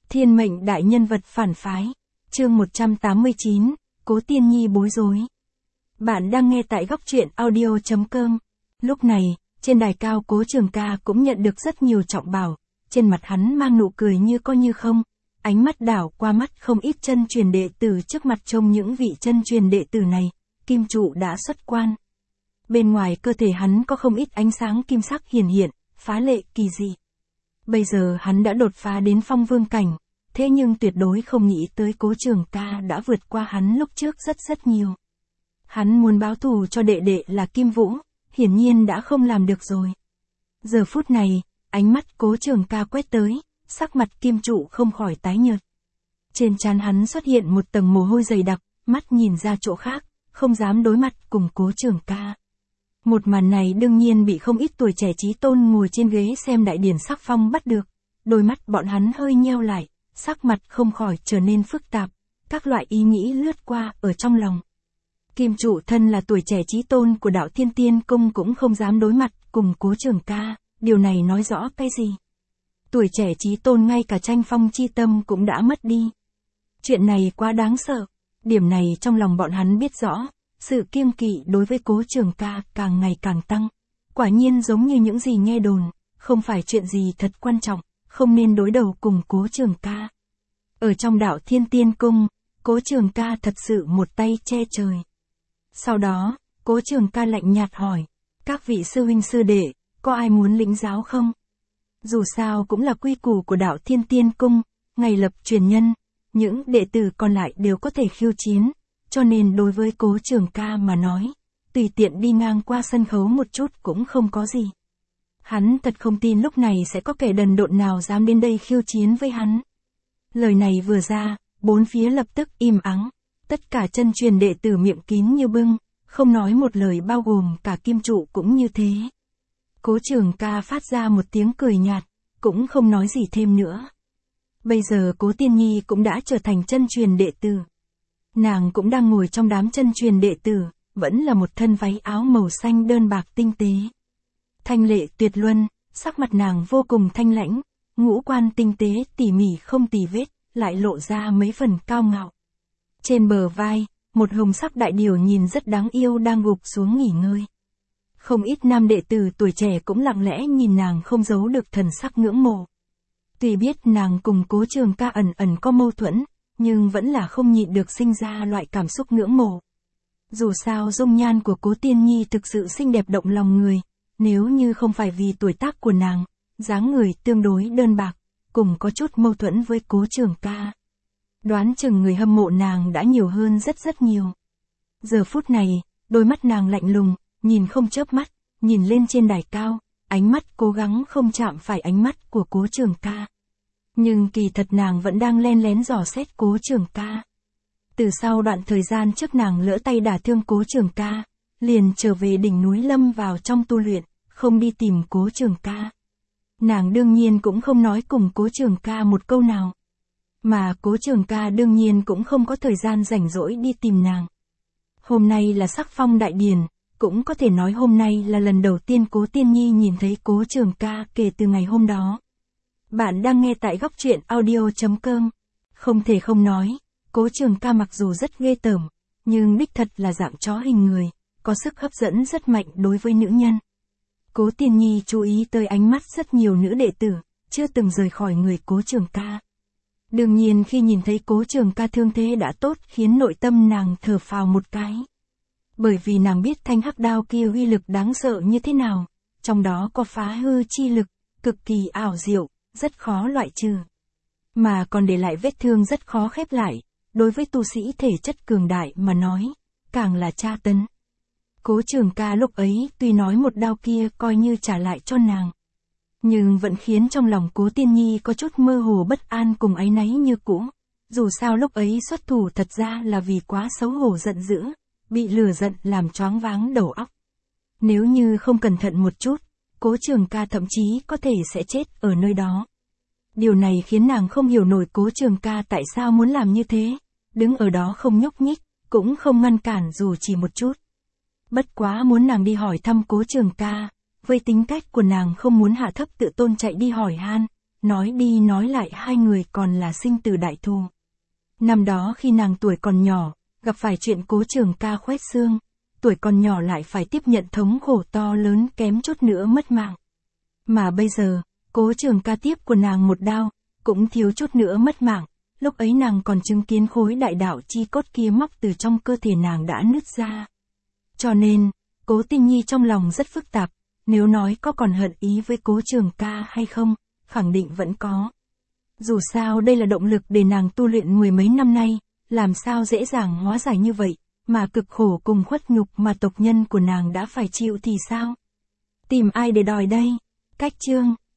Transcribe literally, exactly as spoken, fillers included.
Thiên mệnh đại nhân vật phản phái. Chương một trăm tám mươi chín, Cố Tiên Nhi bối rối. Bạn đang nghe tại góc truyện audio chấm com. Lúc này, trên đài cao Cố Trường Ca cũng nhận được rất nhiều trọng bảo, trên mặt hắn mang nụ cười như có như không, ánh mắt đảo qua mắt không ít chân truyền đệ tử trước mặt trông những vị chân truyền đệ tử này, kim trụ đã xuất quan. Bên ngoài cơ thể hắn có không ít ánh sáng kim sắc hiển hiện, phá lệ kỳ dị. Bây giờ hắn đã đột phá đến phong vương cảnh, thế nhưng tuyệt đối không nghĩ tới Cố Trường Ca đã vượt qua hắn lúc trước rất rất nhiều. Hắn muốn báo thù cho đệ đệ là Kim Vũ, hiển nhiên đã không làm được rồi. Giờ phút này, ánh mắt Cố Trường Ca quét tới, sắc mặt kim trụ không khỏi tái nhợt. Trên trán hắn xuất hiện một tầng mồ hôi dày đặc, mắt nhìn ra chỗ khác, không dám đối mặt cùng Cố Trường Ca. Một màn này đương nhiên bị không ít tuổi trẻ chí tôn ngồi trên ghế xem đại điển sắc phong bắt được, đôi mắt bọn hắn hơi nheo lại, sắc mặt không khỏi trở nên phức tạp, các loại ý nghĩ lướt qua ở trong lòng. Kim trụ thân là tuổi trẻ chí tôn của đạo Thiên Tiên Cung cũng không dám đối mặt cùng Cố Trường Ca, điều này nói rõ cái gì? Tuổi trẻ chí tôn ngay cả tranh phong chi tâm cũng đã mất đi. Chuyện này quá đáng sợ, điểm này trong lòng bọn hắn biết rõ. Sự kiêng kỵ đối với Cố Trường Ca càng ngày càng tăng. Quả nhiên giống như những gì nghe đồn, không phải chuyện gì thật quan trọng, không nên đối đầu cùng Cố Trường Ca. Ở trong đạo Thiên Tiên Cung, Cố Trường Ca thật sự một tay che trời. Sau đó, Cố Trường Ca lạnh nhạt hỏi, các vị sư huynh sư đệ, có ai muốn lĩnh giáo không? Dù sao cũng là quy củ của đạo Thiên Tiên Cung, ngày lập truyền nhân, những đệ tử còn lại đều có thể khiêu chiến. Cho nên đối với Cố Trường Ca mà nói, tùy tiện đi ngang qua sân khấu một chút cũng không có gì. Hắn thật không tin lúc này sẽ có kẻ đần độn nào dám đến đây khiêu chiến với hắn. Lời này vừa ra, bốn phía lập tức im ắng, tất cả chân truyền đệ tử miệng kín như bưng, không nói một lời bao gồm cả kim trụ cũng như thế. Cố Trường Ca phát ra một tiếng cười nhạt, cũng không nói gì thêm nữa. Bây giờ Cố Tiên Nhi cũng đã trở thành chân truyền đệ tử. Nàng cũng đang ngồi trong đám chân truyền đệ tử, vẫn là một thân váy áo màu xanh đơn bạc tinh tế. Thanh lệ tuyệt luân, sắc mặt nàng vô cùng thanh lãnh, ngũ quan tinh tế tỉ mỉ không tì vết, lại lộ ra mấy phần cao ngạo. Trên bờ vai, một hồng sắc đại điểu nhìn rất đáng yêu đang gục xuống nghỉ ngơi. Không ít nam đệ tử tuổi trẻ cũng lặng lẽ nhìn nàng không giấu được thần sắc ngưỡng mộ. Tuy biết nàng cùng Cố Trường Ca ẩn ẩn có mâu thuẫn, nhưng vẫn là không nhịn được sinh ra loại cảm xúc ngưỡng mộ. Dù sao dung nhan của Cố Tiên Nhi thực sự xinh đẹp động lòng người, nếu như không phải vì tuổi tác của nàng, dáng người tương đối đơn bạc, cùng có chút mâu thuẫn với Cố Trường Ca. Đoán chừng người hâm mộ nàng đã nhiều hơn rất rất nhiều. Giờ phút này, đôi mắt nàng lạnh lùng, nhìn không chớp mắt, nhìn lên trên đài cao, ánh mắt cố gắng không chạm phải ánh mắt của Cố Trường Ca. Nhưng kỳ thật nàng vẫn đang len lén dò xét Cố Trường Ca. Từ sau đoạn thời gian trước nàng lỡ tay đả thương Cố Trường Ca, liền trở về đỉnh núi lâm vào trong tu luyện, không đi tìm Cố Trường Ca. Nàng đương nhiên cũng không nói cùng Cố Trường Ca một câu nào. Mà Cố Trường Ca đương nhiên cũng không có thời gian rảnh rỗi đi tìm nàng. Hôm nay là sắc phong đại điển, cũng có thể nói hôm nay là lần đầu tiên Cố Tiên Nhi nhìn thấy Cố Trường Ca kể từ ngày hôm đó. Bạn đang nghe tại góc truyện audio chấm com. Không thể không nói, Cố Trường Ca mặc dù rất ghê tởm, nhưng đích thật là dạng chó hình người, có sức hấp dẫn rất mạnh đối với nữ nhân. Cố Tiên Nhi chú ý tới ánh mắt rất nhiều nữ đệ tử, chưa từng rời khỏi người Cố Trường Ca. Đương nhiên khi nhìn thấy Cố Trường Ca thương thế đã tốt khiến nội tâm nàng thở phào một cái. Bởi vì nàng biết thanh hắc đao kia uy lực đáng sợ như thế nào, trong đó có phá hư chi lực, cực kỳ ảo diệu, rất khó loại trừ. Mà còn để lại vết thương rất khó khép lại, đối với tu sĩ thể chất cường đại mà nói, càng là tra tấn. Cố Trường Ca lúc ấy tuy nói một đao kia coi như trả lại cho nàng, nhưng vẫn khiến trong lòng Cố Tiên Nhi có chút mơ hồ bất an cùng áy náy như cũ. Dù sao lúc ấy xuất thủ thật ra là vì quá xấu hổ giận dữ, bị lừa giận làm choáng váng đầu óc. Nếu như không cẩn thận một chút, Cố Trường Ca thậm chí có thể sẽ chết ở nơi đó. Điều này khiến nàng không hiểu nổi Cố Trường Ca tại sao muốn làm như thế, đứng ở đó không nhúc nhích, cũng không ngăn cản dù chỉ một chút. Bất quá muốn nàng đi hỏi thăm Cố Trường Ca, với tính cách của nàng không muốn hạ thấp tự tôn chạy đi hỏi han, nói đi nói lại hai người còn là sinh tử đại thù. Năm đó khi nàng tuổi còn nhỏ, gặp phải chuyện Cố Trường Ca khoét xương, tuổi còn nhỏ lại phải tiếp nhận thống khổ to lớn kém chút nữa mất mạng. Mà bây giờ, Cố Trường Ca tiếp của nàng một đao, cũng thiếu chút nữa mất mạng, lúc ấy nàng còn chứng kiến khối đại đạo chi cốt kia móc từ trong cơ thể nàng đã nứt ra. Cho nên, Cố Tinh Nhi trong lòng rất phức tạp, nếu nói có còn hận ý với Cố Trường Ca hay không, khẳng định vẫn có. Dù sao đây là động lực để nàng tu luyện mười mấy năm nay, làm sao dễ dàng hóa giải như vậy, mà cực khổ cùng khuất nhục mà tộc nhân của nàng đã phải chịu thì sao? Tìm ai để đòi đây? Cách chương,